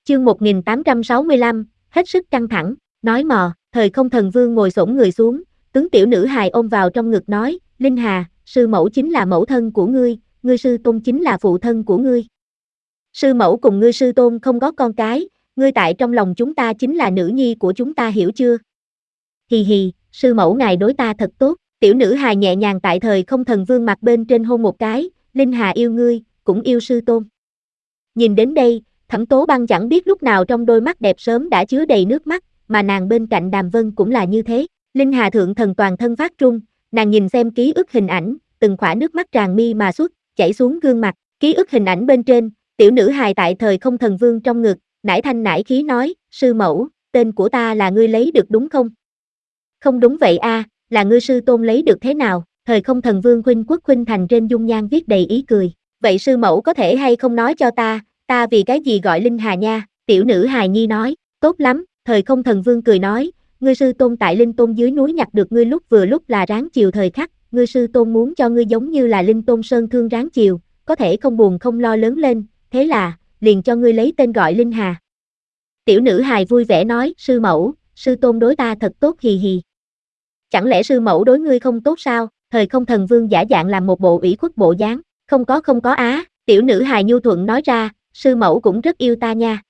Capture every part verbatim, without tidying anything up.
Chương một nghìn tám trăm sáu mươi lăm, hết sức căng thẳng, nói mò, thời không thần vương ngồi xổm người xuống, tướng tiểu nữ hài ôm vào trong ngực nói, Linh Hà, sư mẫu chính là mẫu thân của ngươi, ngươi sư tôn chính là phụ thân của ngươi. Sư mẫu cùng ngươi sư tôn không có con cái, ngươi tại trong lòng chúng ta chính là nữ nhi của chúng ta, hiểu chưa? Hì hì, sư mẫu ngài đối ta thật tốt, tiểu nữ hài nhẹ nhàng tại thời không thần vương mặt bên trên hôn một cái, Linh Hà yêu ngươi, cũng yêu sư tôn. Nhìn đến đây, Thẩm Tố Băng chẳng biết lúc nào trong đôi mắt đẹp sớm đã chứa đầy nước mắt, mà nàng bên cạnh Đàm Vân cũng là như thế. Linh Hà thượng thần toàn thân phát trung, nàng nhìn xem ký ức hình ảnh, từng khỏa nước mắt tràn mi mà xuất, chảy xuống gương mặt. Ký ức hình ảnh bên trên, tiểu nữ hài tại thời không thần vương trong ngực, nải thanh nải khí nói, sư mẫu, tên của ta là ngươi lấy được đúng không? Không đúng vậy a, à, là ngươi sư tôn lấy được thế nào? Thời không thần vương khuynh quốc khuynh thành trên dung nhan viết đầy ý cười. Vậy sư mẫu có thể hay không nói cho ta, ta vì cái gì gọi Linh Hà nha? Tiểu nữ hài nhi nói, tốt lắm, thời không thần vương cười nói, ngươi sư tôn tại Linh Tôn dưới núi nhặt được ngươi lúc vừa lúc là ráng chiều thời khắc, ngươi sư tôn muốn cho ngươi giống như là Linh Tôn sơn thương ráng chiều, có thể không buồn không lo lớn lên, thế là, liền cho ngươi lấy tên gọi Linh Hà. Tiểu nữ hài vui vẻ nói, sư mẫu, sư tôn đối ta thật tốt hì hì. Chẳng lẽ sư mẫu đối ngươi không tốt sao? Thời không thần vương giả dạng làm một bộ ủy khuất bộ dáng, không có không có á, tiểu nữ hài nhu thuận nói ra, sư mẫu cũng rất yêu ta nha.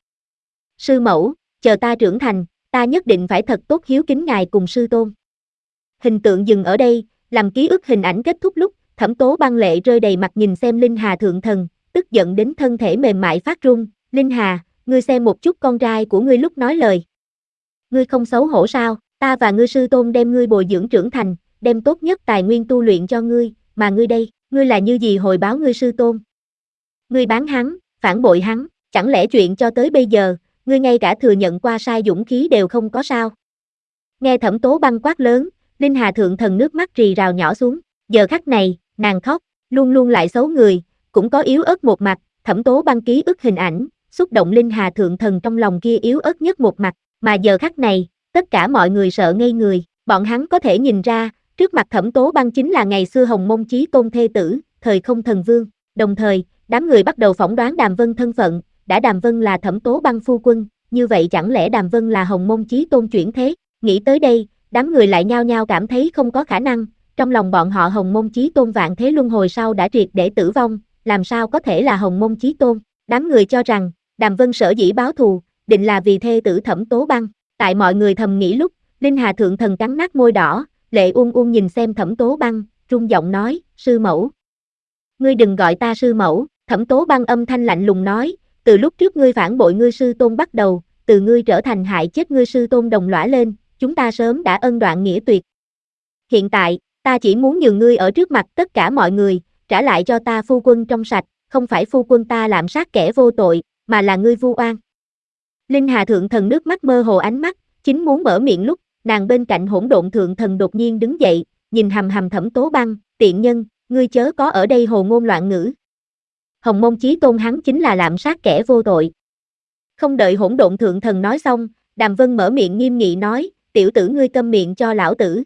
Sư mẫu, chờ ta trưởng thành, ta nhất định phải thật tốt hiếu kính ngài cùng sư tôn. Hình tượng dừng ở đây, làm ký ức hình ảnh kết thúc lúc, Thẩm Tố Băng lệ rơi đầy mặt nhìn xem Linh Hà thượng thần, tức giận đến thân thể mềm mại phát run, Linh Hà, ngươi xem một chút con trai của ngươi lúc nói lời. Ngươi không xấu hổ sao, ta và ngươi sư tôn đem ngươi bồi dưỡng trưởng thành, đem tốt nhất tài nguyên tu luyện cho ngươi, mà ngươi đây, ngươi là như gì hồi báo ngươi sư tôn? Ngươi bán hắn, phản bội hắn, chẳng lẽ chuyện cho tới bây giờ, ngươi ngay cả thừa nhận qua sai dũng khí đều không có sao? Nghe Thẩm Tố Băng quát lớn, Linh Hà thượng thần nước mắt rì rào nhỏ xuống, giờ khắc này, nàng khóc, luôn luôn lại xấu người, cũng có yếu ớt một mặt, Thẩm Tố Băng ký ức hình ảnh, xúc động Linh Hà thượng thần trong lòng kia yếu ớt nhất một mặt, mà giờ khắc này, tất cả mọi người sợ ngây người, bọn hắn có thể nhìn ra, trước mặt Thẩm Tố Băng chính là ngày xưa Hồng Mông Chí Tôn thê tử, thời không thần vương, đồng thời, đám người bắt đầu phỏng đoán Đàm Vân thân phận, đã Đàm Vân là Thẩm Tố Băng phu quân, như vậy chẳng lẽ Đàm Vân là Hồng Mông Chí Tôn chuyển thế? Nghĩ tới đây, đám người lại nhao nhao cảm thấy không có khả năng, trong lòng bọn họ Hồng Mông Chí Tôn vạn thế luân hồi sau đã triệt để tử vong, làm sao có thể là Hồng Mông Chí Tôn? Đám người cho rằng, Đàm Vân sở dĩ báo thù, định là vì thê tử Thẩm Tố Băng. Tại mọi người thầm nghĩ lúc, Linh Hà thượng thần cắn nát môi đỏ, lệ uôn uôn nhìn xem Thẩm Tố Băng, run giọng nói, sư mẫu. Ngươi đừng gọi ta sư mẫu, Thẩm Tố Băng âm thanh lạnh lùng nói, từ lúc trước ngươi phản bội ngươi sư tôn bắt đầu, từ ngươi trở thành hại chết ngươi sư tôn đồng lõa lên, chúng ta sớm đã ân đoạn nghĩa tuyệt. Hiện tại, ta chỉ muốn nhường ngươi ở trước mặt tất cả mọi người, trả lại cho ta phu quân trong sạch, không phải phu quân ta lạm sát kẻ vô tội, mà là ngươi vu oan. Linh Hà thượng thần nước mắt mơ hồ ánh mắt, chính muốn mở miệng lúc, nàng bên cạnh hỗn độn thượng thần đột nhiên đứng dậy, nhìn hầm hầm Thẩm Tố Băng, tiện nhân, ngươi chớ có ở đây hồ ngôn loạn ngữ. Hồng Mông Chí Tôn hắn chính là lạm sát kẻ vô tội. Không đợi hỗn độn thượng thần nói xong, Đàm Vân mở miệng nghiêm nghị nói, tiểu tử ngươi câm miệng cho lão tử.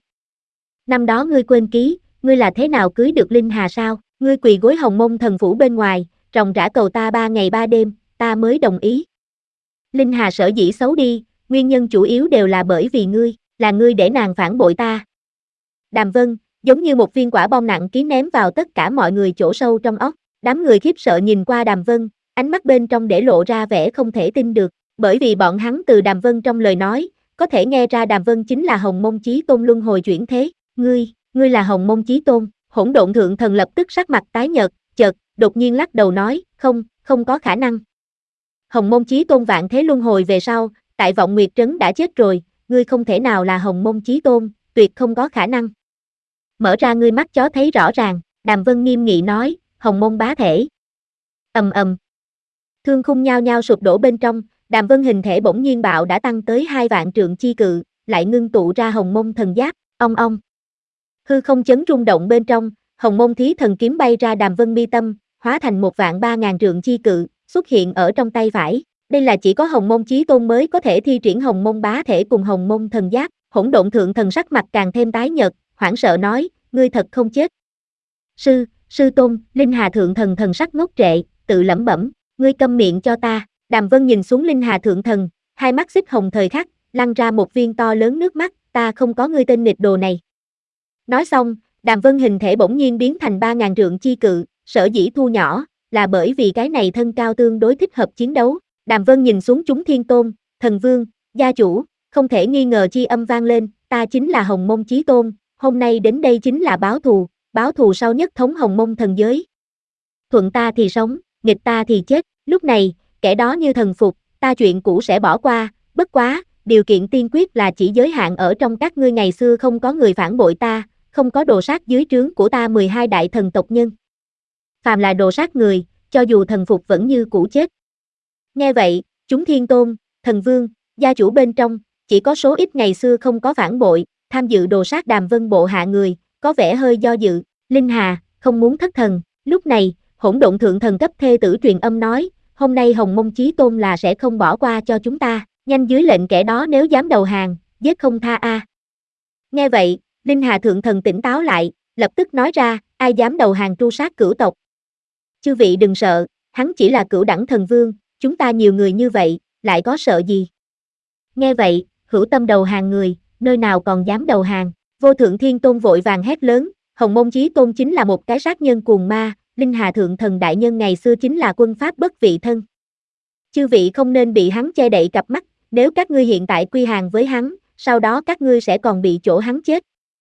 Năm đó ngươi quên ký, ngươi là thế nào cưới được Linh Hà sao? Ngươi quỳ gối Hồng Mông thần phủ bên ngoài, ròng rã cầu ta ba ngày ba đêm, ta mới đồng ý. Linh Hà sở dĩ xấu đi, nguyên nhân chủ yếu đều là bởi vì ngươi, là ngươi để nàng phản bội ta. Đàm Vân, giống như một viên quả bom nặng ký ném vào tất cả mọi người chỗ sâu trong óc, đám người khiếp sợ nhìn qua Đàm Vân, ánh mắt bên trong để lộ ra vẻ không thể tin được, bởi vì bọn hắn từ Đàm Vân trong lời nói, có thể nghe ra Đàm Vân chính là Hồng Mông Chí Tôn luân hồi chuyển thế, ngươi, ngươi là Hồng Mông Chí Tôn, hỗn độn thượng thần lập tức sắc mặt tái nhợt, chợt, đột nhiên lắc đầu nói, không, không có khả năng. Hồng Mông Chí Tôn vạn thế luân hồi về sau, tại Vọng Nguyệt Trấn đã chết rồi, ngươi không thể nào là Hồng Mông Chí Tôn, tuyệt không có khả năng. Mở ra ngươi mắt chó thấy rõ ràng, Đàm Vân nghiêm nghị nói, Hồng Mông bá thể. Ầm ầm. Thương khung nhao nhao sụp đổ bên trong, Đàm Vân hình thể bỗng nhiên bạo đã tăng tới hai vạn trượng chi cự, lại ngưng tụ ra Hồng Mông thần giáp, ong ong. Hư không chấn rung động bên trong, Hồng Mông thí thần kiếm bay ra Đàm Vân mi tâm, hóa thành một vạn ba ngàn trượng chi cự, xuất hiện ở trong tay phải. Đây là chỉ có Hồng Mông Chí Tôn mới có thể thi triển Hồng Mông bá thể cùng Hồng Mông thần giáp. Hỗn độn thượng thần sắc mặt càng thêm tái nhợt, hoảng sợ nói, ngươi thật không chết. Sư, sư tôn, Linh Hà thượng thần thần sắc ngốc trệ, tự lẩm bẩm, ngươi câm miệng cho ta. Đàm Vân nhìn xuống Linh Hà Thượng Thần, hai mắt xích hồng thời khắc, lăn ra một viên to lớn nước mắt, ta không có ngươi tên nghịch đồ này. Nói xong, Đàm Vân hình thể bỗng nhiên biến thành ba ngàn trượng chi cự, sở dĩ thu nhỏ, là bởi vì cái này thân cao tương đối thích hợp chiến đấu. Đàm Vân nhìn xuống chúng thiên tôn, thần vương, gia chủ, không thể nghi ngờ chi âm vang lên, ta chính là Hồng Mông Chí Tôn, hôm nay đến đây chính là báo thù, báo thù sau nhất thống Hồng Mông thần giới. Thuận ta thì sống, nghịch ta thì chết, lúc này, kẻ đó như thần phục, ta chuyện cũ sẽ bỏ qua, bất quá, điều kiện tiên quyết là chỉ giới hạn ở trong các ngươi ngày xưa không có người phản bội ta, không có đồ sát dưới trướng của ta mười hai đại thần tộc nhân. Phàm là đồ sát người, cho dù thần phục vẫn như cũ chết. Nghe vậy, chúng thiên tôn, thần vương, gia chủ bên trong, chỉ có số ít ngày xưa không có phản bội, tham dự đồ sát Đàm Vân bộ hạ người, có vẻ hơi do dự, Linh Hà, không muốn thất thần. Lúc này, Hỗn Độn Thượng Thần cấp thê tử truyền âm nói, hôm nay Hồng Mông Chí Tôn là sẽ không bỏ qua cho chúng ta, nhanh dưới lệnh kẻ đó nếu dám đầu hàng, giết không tha a. À. Nghe vậy, Linh Hà Thượng Thần tỉnh táo lại, lập tức nói ra, ai dám đầu hàng tru sát cửu tộc. Chư vị đừng sợ, hắn chỉ là cửu đẳng thần vương, chúng ta nhiều người như vậy, lại có sợ gì. Nghe vậy, hữu tâm đầu hàng người, nơi nào còn dám đầu hàng, Vô Thượng Thiên Tôn vội vàng hét lớn, Hồng Mông Chí Tôn chính là một cái sát nhân cuồng ma, Linh Hà Thượng Thần đại nhân ngày xưa chính là quân pháp bất vị thân. Chư vị không nên bị hắn che đậy cặp mắt, nếu các ngươi hiện tại quy hàng với hắn, sau đó các ngươi sẽ còn bị chỗ hắn chết.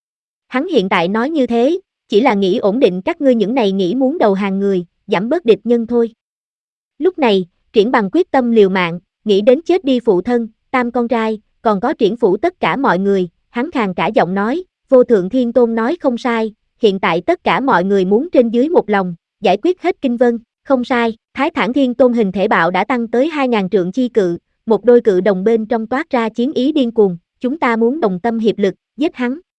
Hắn hiện tại nói như thế, chỉ là nghĩ ổn định các ngươi những này nghĩ muốn đầu hàng người, giảm bớt địch nhân thôi. Lúc này, Triển Bằng quyết tâm liều mạng, nghĩ đến chết đi phụ thân, tam con trai, còn có Triển phủ tất cả mọi người, hắn khàn cả giọng nói, Vô Thượng Thiên Tôn nói không sai, hiện tại tất cả mọi người muốn trên dưới một lòng, giải quyết hết Kinh Vân, không sai, Thái Thản Thiên Tôn hình thể bạo đã tăng tới hai ngàn trượng chi cự, một đôi cự đồng bên trong toát ra chiến ý điên cuồng, chúng ta muốn đồng tâm hiệp lực, giết hắn.